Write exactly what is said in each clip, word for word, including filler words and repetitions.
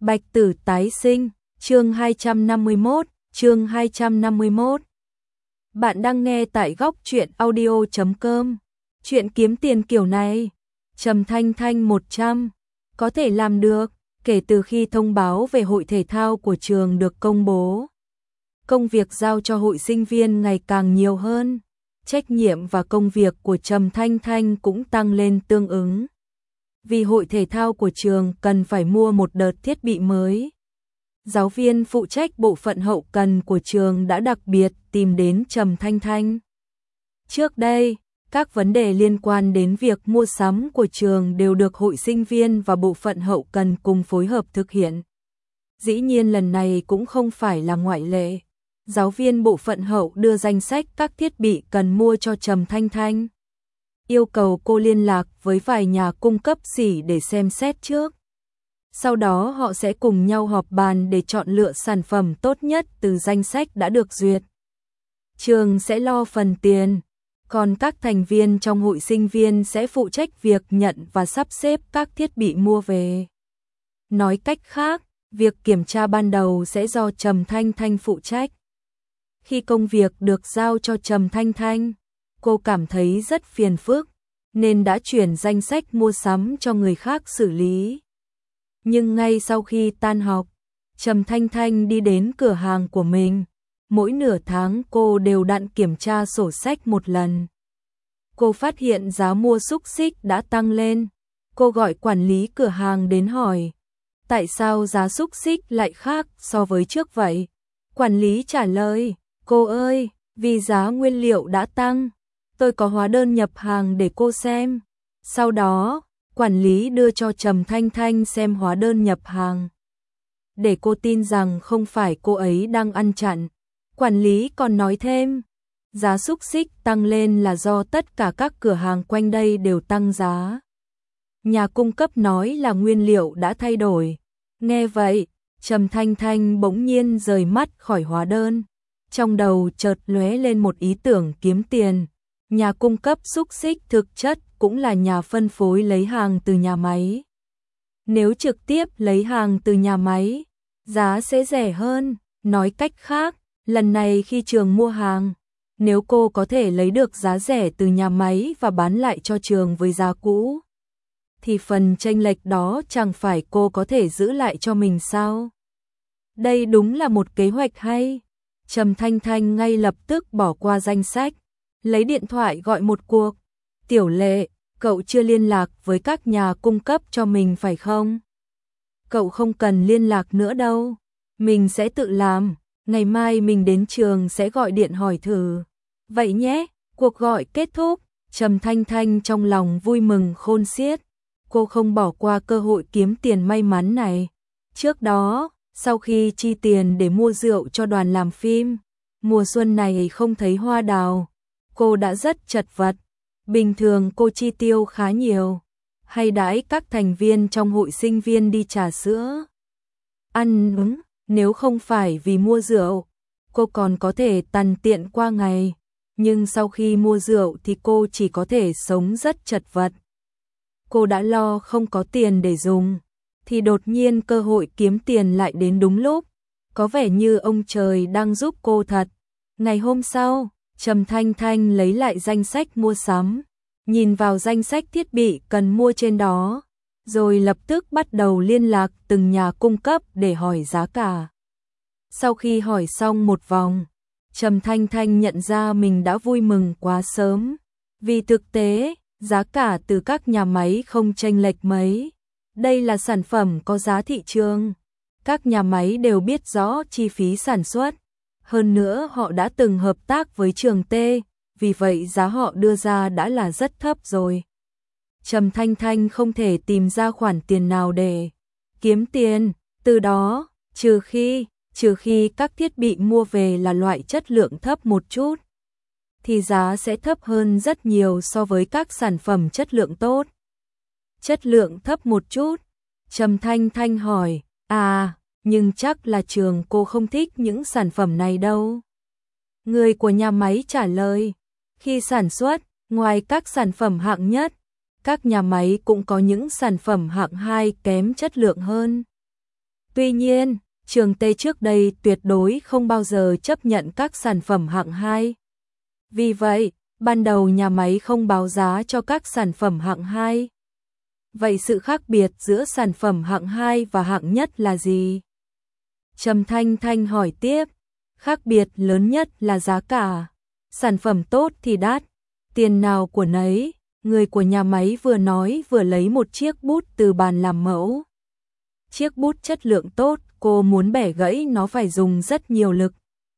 Bạch Tử tái sinh, chương hai trăm năm mươi mốt, chương hai trăm năm mươi mốt. Bạn đang nghe tại góc truyện audio chấm com. Chuyện kiếm tiền kiểu này, Trầm Thanh Thanh một trăm, có thể làm được. Kể từ khi thông báo về hội thể thao của trường được công bố, công việc giao cho hội sinh viên ngày càng nhiều hơn, trách nhiệm và công việc của Trầm Thanh Thanh cũng tăng lên tương ứng. Vì hội thể thao của trường cần phải mua một đợt thiết bị mới, giáo viên phụ trách bộ phận hậu cần của trường đã đặc biệt tìm đến Trầm Thanh Thanh. Trước đây, các vấn đề liên quan đến việc mua sắm của trường đều được hội sinh viên và bộ phận hậu cần cùng phối hợp thực hiện. Dĩ nhiên lần này cũng không phải là ngoại lệ. Giáo viên bộ phận hậu đưa danh sách các thiết bị cần mua cho Trầm Thanh Thanh, yêu cầu cô liên lạc với vài nhà cung cấp sỉ để xem xét trước. Sau đó họ sẽ cùng nhau họp bàn để chọn lựa sản phẩm tốt nhất từ danh sách đã được duyệt. Trường sẽ lo phần tiền, còn các thành viên trong hội sinh viên sẽ phụ trách việc nhận và sắp xếp các thiết bị mua về. Nói cách khác, việc kiểm tra ban đầu sẽ do Trầm Thanh Thanh phụ trách. Khi công việc được giao cho Trầm Thanh Thanh, cô cảm thấy rất phiền phức, nên đã chuyển danh sách mua sắm cho người khác xử lý. Nhưng ngay sau khi tan học, Trầm Thanh Thanh đi đến cửa hàng của mình. Mỗi nửa tháng cô đều đặn kiểm tra sổ sách một lần. Cô phát hiện giá mua xúc xích đã tăng lên. Cô gọi quản lý cửa hàng đến hỏi, tại sao giá xúc xích lại khác so với trước vậy? Quản lý trả lời, cô ơi, vì giá nguyên liệu đã tăng. Tôi có hóa đơn nhập hàng để cô xem. Sau đó, quản lý đưa cho Trầm Thanh Thanh xem hóa đơn nhập hàng, để cô tin rằng không phải cô ấy đang ăn chặn. Quản lý còn nói thêm, giá xúc xích tăng lên là do tất cả các cửa hàng quanh đây đều tăng giá. Nhà cung cấp nói là nguyên liệu đã thay đổi. Nghe vậy, Trầm Thanh Thanh bỗng nhiên rời mắt khỏi hóa đơn. Trong đầu chợt lóe lên một ý tưởng kiếm tiền. Nhà cung cấp xúc xích thực chất cũng là nhà phân phối lấy hàng từ nhà máy. Nếu trực tiếp lấy hàng từ nhà máy, giá sẽ rẻ hơn. Nói cách khác, lần này khi trường mua hàng, nếu cô có thể lấy được giá rẻ từ nhà máy và bán lại cho trường với giá cũ, thì phần chênh lệch đó chẳng phải cô có thể giữ lại cho mình sao? Đây đúng là một kế hoạch hay. Trầm Thanh Thanh ngay lập tức bỏ qua danh sách, lấy điện thoại gọi một cuộc. Tiểu Lệ, cậu chưa liên lạc với các nhà cung cấp cho mình phải không? Cậu không cần liên lạc nữa đâu, mình sẽ tự làm. Ngày mai mình đến trường sẽ gọi điện hỏi thử. Vậy nhé. Cuộc gọi kết thúc, Trầm Thanh Thanh trong lòng vui mừng khôn xiết. Cô không bỏ qua cơ hội kiếm tiền may mắn này. Trước đó, sau khi chi tiền để mua rượu cho đoàn làm phim, mùa xuân này không thấy hoa đào, cô đã rất chật vật. Bình thường cô chi tiêu khá nhiều, hay đãi các thành viên trong hội sinh viên đi trà sữa, ăn uống. Nếu không phải vì mua rượu, cô còn có thể tằn tiện qua ngày. Nhưng sau khi mua rượu thì cô chỉ có thể sống rất chật vật. Cô đã lo không có tiền để dùng, thì đột nhiên cơ hội kiếm tiền lại đến đúng lúc. Có vẻ như ông trời đang giúp cô thật. Ngày hôm sau, Trầm Thanh Thanh lấy lại danh sách mua sắm, nhìn vào danh sách thiết bị cần mua trên đó, rồi lập tức bắt đầu liên lạc từng nhà cung cấp để hỏi giá cả. Sau khi hỏi xong một vòng, Trầm Thanh Thanh nhận ra mình đã vui mừng quá sớm. Vì thực tế, giá cả từ các nhà máy không chênh lệch mấy. Đây là sản phẩm có giá thị trường. Các nhà máy đều biết rõ chi phí sản xuất. Hơn nữa họ đã từng hợp tác với trường T, vì vậy giá họ đưa ra đã là rất thấp rồi. Trầm Thanh Thanh không thể tìm ra khoản tiền nào để kiếm tiền, từ đó, trừ khi, trừ khi các thiết bị mua về là loại chất lượng thấp một chút, thì giá sẽ thấp hơn rất nhiều so với các sản phẩm chất lượng tốt. Chất lượng thấp một chút, Trầm Thanh Thanh hỏi, à, nhưng chắc là trường cô không thích những sản phẩm này đâu. Người của nhà máy trả lời, khi sản xuất, ngoài các sản phẩm hạng nhất, các nhà máy cũng có những sản phẩm hạng hai kém chất lượng hơn. Tuy nhiên, Trường T trước đây tuyệt đối không bao giờ chấp nhận các sản phẩm hạng hai. Vì vậy, ban đầu nhà máy không báo giá cho các sản phẩm hạng hai. Vậy sự khác biệt giữa sản phẩm hạng hai và hạng nhất là gì? Trầm Thanh Thanh hỏi tiếp. Khác biệt lớn nhất là giá cả. Sản phẩm tốt thì đắt, tiền nào của nấy. Người của nhà máy vừa nói vừa lấy một chiếc bút từ bàn làm mẫu. Chiếc bút chất lượng tốt, cô muốn bẻ gãy nó phải dùng rất nhiều lực.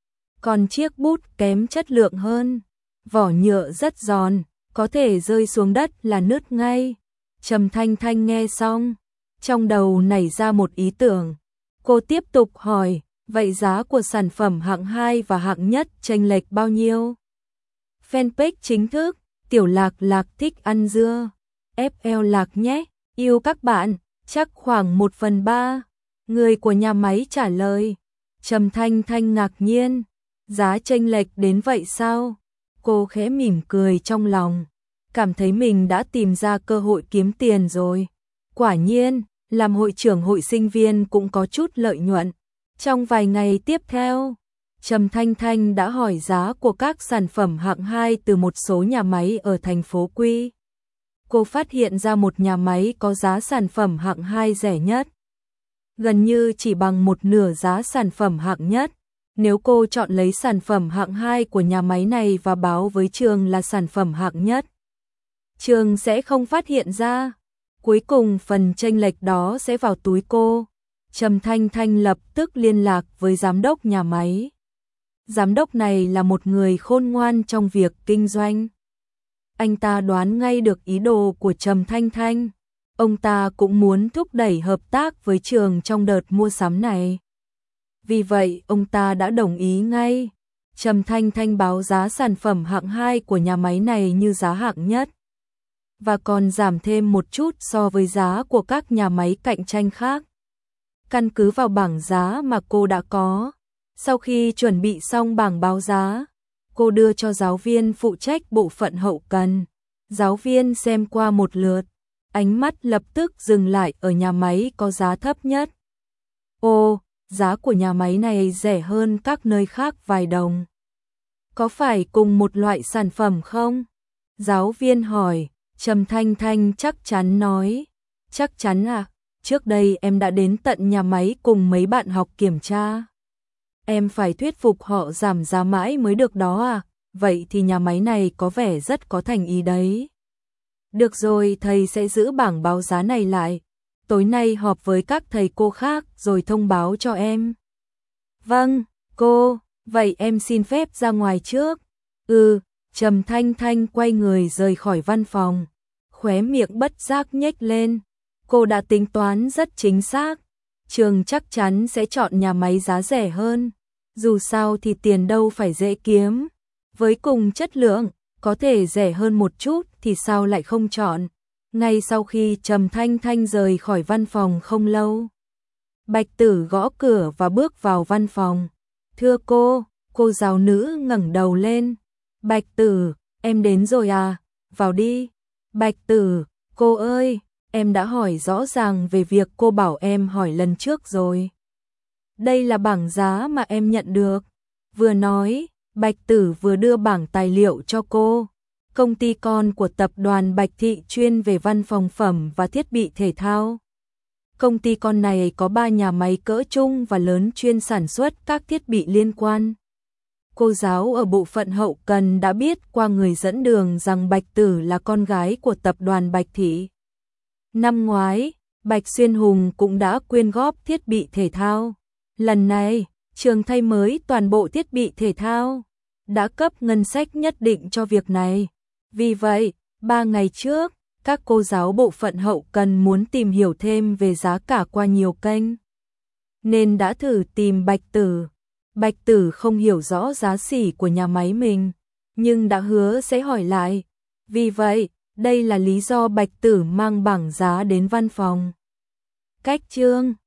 Còn chiếc bút kém chất lượng hơn, vỏ nhựa rất giòn, có thể rơi xuống đất là nứt ngay. Trầm Thanh Thanh nghe xong, trong đầu nảy ra một ý tưởng. Cô tiếp tục hỏi, vậy giá của sản phẩm hạng hai và hạng nhất chênh lệch bao nhiêu? Fanpage chính thức, Tiểu Lạc Lạc thích ăn dưa. ép lờ Lạc nhé, yêu các bạn, chắc khoảng một phần ba. Người của nhà máy trả lời. Trầm Thanh Thanh ngạc nhiên, giá chênh lệch đến vậy sao? Cô khẽ mỉm cười trong lòng, cảm thấy mình đã tìm ra cơ hội kiếm tiền rồi. Quả nhiên, làm hội trưởng hội sinh viên cũng có chút lợi nhuận. Trong vài ngày tiếp theo, Trầm Thanh Thanh đã hỏi giá của các sản phẩm hạng hai từ một số nhà máy ở thành phố Quy. Cô phát hiện ra một nhà máy có giá sản phẩm hạng hai rẻ nhất, gần như chỉ bằng một nửa giá sản phẩm hạng nhất. Nếu cô chọn lấy sản phẩm hạng hai của nhà máy này và báo với trường là sản phẩm hạng nhất, trường sẽ không phát hiện ra. Cuối cùng phần chênh lệch đó sẽ vào túi cô. Trầm Thanh Thanh lập tức liên lạc với giám đốc nhà máy. Giám đốc này là một người khôn ngoan trong việc kinh doanh. Anh ta đoán ngay được ý đồ của Trầm Thanh Thanh. Ông ta cũng muốn thúc đẩy hợp tác với trường trong đợt mua sắm này. Vì vậy, ông ta đã đồng ý ngay. Trầm Thanh Thanh báo giá sản phẩm hạng hai của nhà máy này như giá hạng nhất, và còn giảm thêm một chút so với giá của các nhà máy cạnh tranh khác. Căn cứ vào bảng giá mà cô đã có, sau khi chuẩn bị xong bảng báo giá, cô đưa cho giáo viên phụ trách bộ phận hậu cần. Giáo viên xem qua một lượt, ánh mắt lập tức dừng lại ở nhà máy có giá thấp nhất. Ồ, giá của nhà máy này rẻ hơn các nơi khác vài đồng. Có phải cùng một loại sản phẩm không? Giáo viên hỏi. Trầm Thanh Thanh chắc chắn nói. Chắc chắn à, trước đây em đã đến tận nhà máy cùng mấy bạn học kiểm tra. Em phải thuyết phục họ giảm giá mãi mới được đó à, vậy thì nhà máy này có vẻ rất có thành ý đấy. Được rồi, thầy sẽ giữ bảng báo giá này lại. Tối nay họp với các thầy cô khác rồi thông báo cho em. Vâng, cô, vậy em xin phép ra ngoài trước. Ừ, Trầm Thanh Thanh quay người rời khỏi văn phòng. Khóe miệng bất giác nhếch lên. Cô đã tính toán rất chính xác. Trường chắc chắn sẽ chọn nhà máy giá rẻ hơn. Dù sao thì tiền đâu phải dễ kiếm. Với cùng chất lượng, có thể rẻ hơn một chút thì sao lại không chọn. Ngay sau khi Trầm Thanh Thanh rời khỏi văn phòng không lâu, Bạch Tử gõ cửa và bước vào văn phòng. Thưa cô, cô giáo nữ ngẩng đầu lên. Bạch Tử, em đến rồi à, vào đi. Bạch Tử, cô ơi, em đã hỏi rõ ràng về việc cô bảo em hỏi lần trước rồi. Đây là bảng giá mà em nhận được. Vừa nói, Bạch Tử vừa đưa bảng tài liệu cho cô. Công ty con của tập đoàn Bạch Thị chuyên về văn phòng phẩm và thiết bị thể thao. Công ty con này có ba nhà máy cỡ trung và lớn chuyên sản xuất các thiết bị liên quan. Cô giáo ở bộ phận hậu cần đã biết qua người dẫn đường rằng Bạch Tử là con gái của tập đoàn Bạch Thị. Năm ngoái, Bạch Xuyên Hùng cũng đã quyên góp thiết bị thể thao. Lần này, trường thay mới toàn bộ thiết bị thể thao, đã cấp ngân sách nhất định cho việc này. Vì vậy, ba ngày trước, các cô giáo bộ phận hậu cần muốn tìm hiểu thêm về giá cả qua nhiều kênh, nên đã thử tìm Bạch Tử. Bạch Tử không hiểu rõ giá xỉ của nhà máy mình, nhưng đã hứa sẽ hỏi lại. Vì vậy, đây là lý do Bạch Tử mang bảng giá đến văn phòng. Cách chương